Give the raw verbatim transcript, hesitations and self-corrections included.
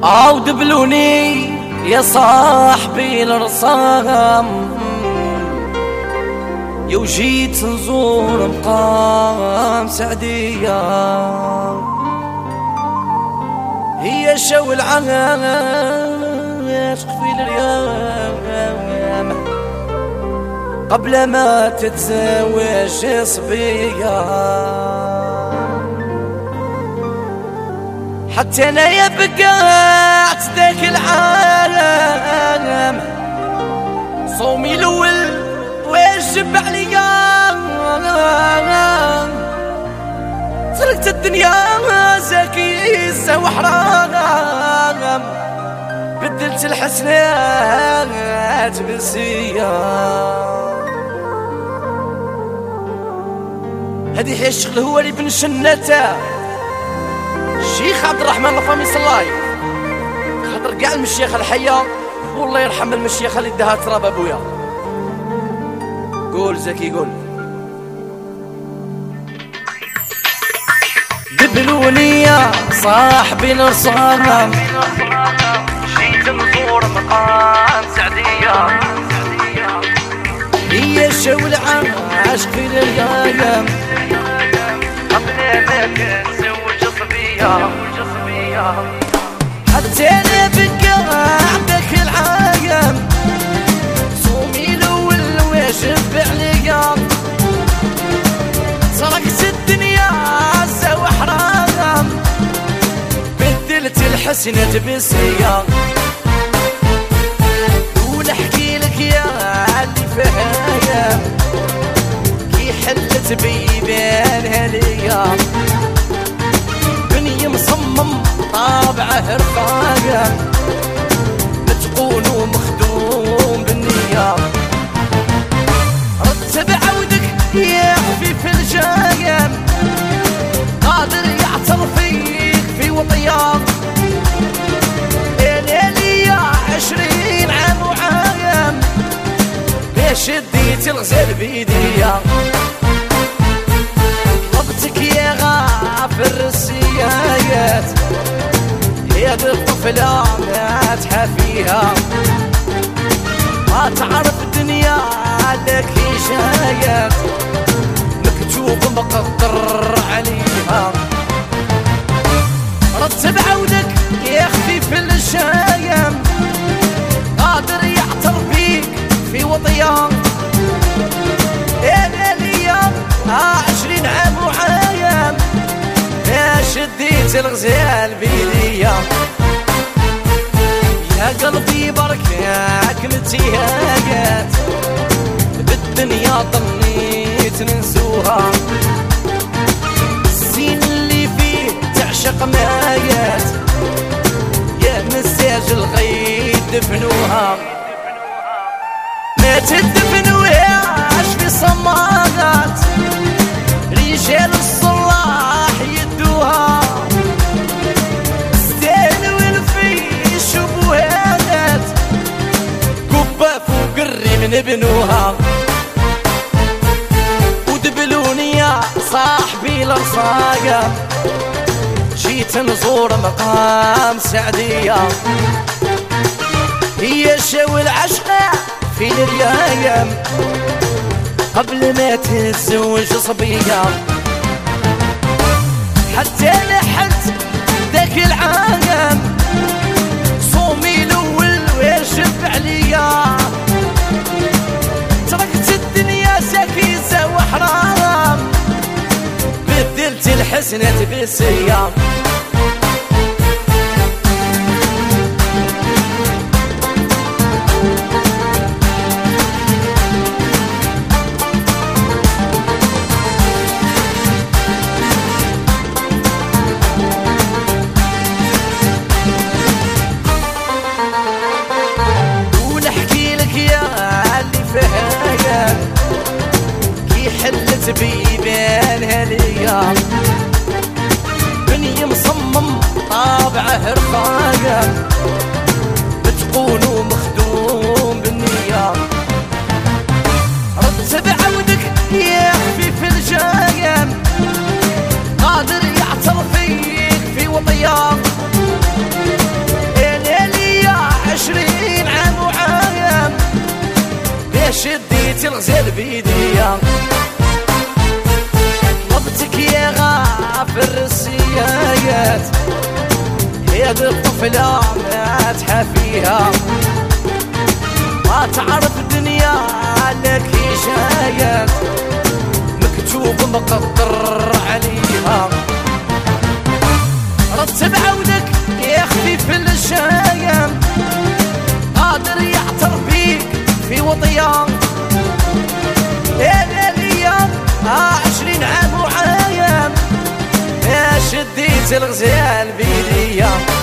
او دبلوني يا صاحبي الرصام، يا وجيت نزور مقام سعدية، هي شو العاشق في اليوم قبل ما تتزوج صبية. حتى انا يا بقعت ذاك العالم صومي الاول واجب عليا، تركت الدنيا زكيزة وحرام، بدلت الحسنات بالسيئة. هذه هي الشغل هو اللي بن شنته الشيخ عبد الرحمن الفامي صلاي، خاطر كاع المشيخة الحية والله يرحم المشيخة اللي داها تراب ابويا. قول زكي قول. دبلوني يا صاحبي الرصام، جيت نزور مقام سعدية، هي شو العاشق في الايام قبل ما تتزوج صبية. حتى انا بقعدك العايم صومي الاول واجب عليا، سرقت الدنيا سوا حرام، بدلت الحسنة بالسيئة. ونحكي لك يا اللي فيها كي حلت بيبانها ليا، بني مصمم طابعه رفاقة متقون ومخدوم بالنية. رتب عودك يا خفيف الجايم قادر يعتر فيك في وطيام، ليلي يا عشرين عام وعايم باش ديت الغزال بيديا. طلبتك يا غافر السيايات يا ذي الطفلة ما تحافيها، ما تعرف الدنيا لك شايات مكتوب مقدر عليها. رتب عودك يا خفيف الشايم قادر يعتر فيك في وطيام، يا ليام عشرين عام وعايم يا شديت الغزال بيديا. يا قلبي بركاك متيهاقات بالدنيا ظنيت ننسوها، الزين اللي فيه تعشق مايات يا مساج الغيد دفنوها. ما تدفنوهاش في صماغات رجال الصلاح يدوها، ستانوا الفيش وبوهات قبة فوق الريم نبنوها. ودبلوني يا صاحبي الرصاقة جيت نزور مقام سعدية، هي شو العشقة في الريايم قبل ما تتزوج صبية. حتى لحنت ذاك العالم صومي الاول واجب عليا، تركت الدنيا سكيزة وحرام بدلت الحسنة بالسيئة. كي حلت بيبانها ليا، بني مصمم طابعه رفاقة بتقون ومخدوم بالنية. رتب عودك يا خفيف الجايم قادر يعتر فيك في وطيام، الغزال بيديا طلبتك يا غافر السيايات يا ذي الطفلة ما تحافيها ما تعرف الدنيا لك شايات مكتوب مقدر عليها رتب عودك يا خفيف الشايم قادر يعتر بيك في وطيان يا لياليام عشرين عام وعايم يا شديت الغزال بيديا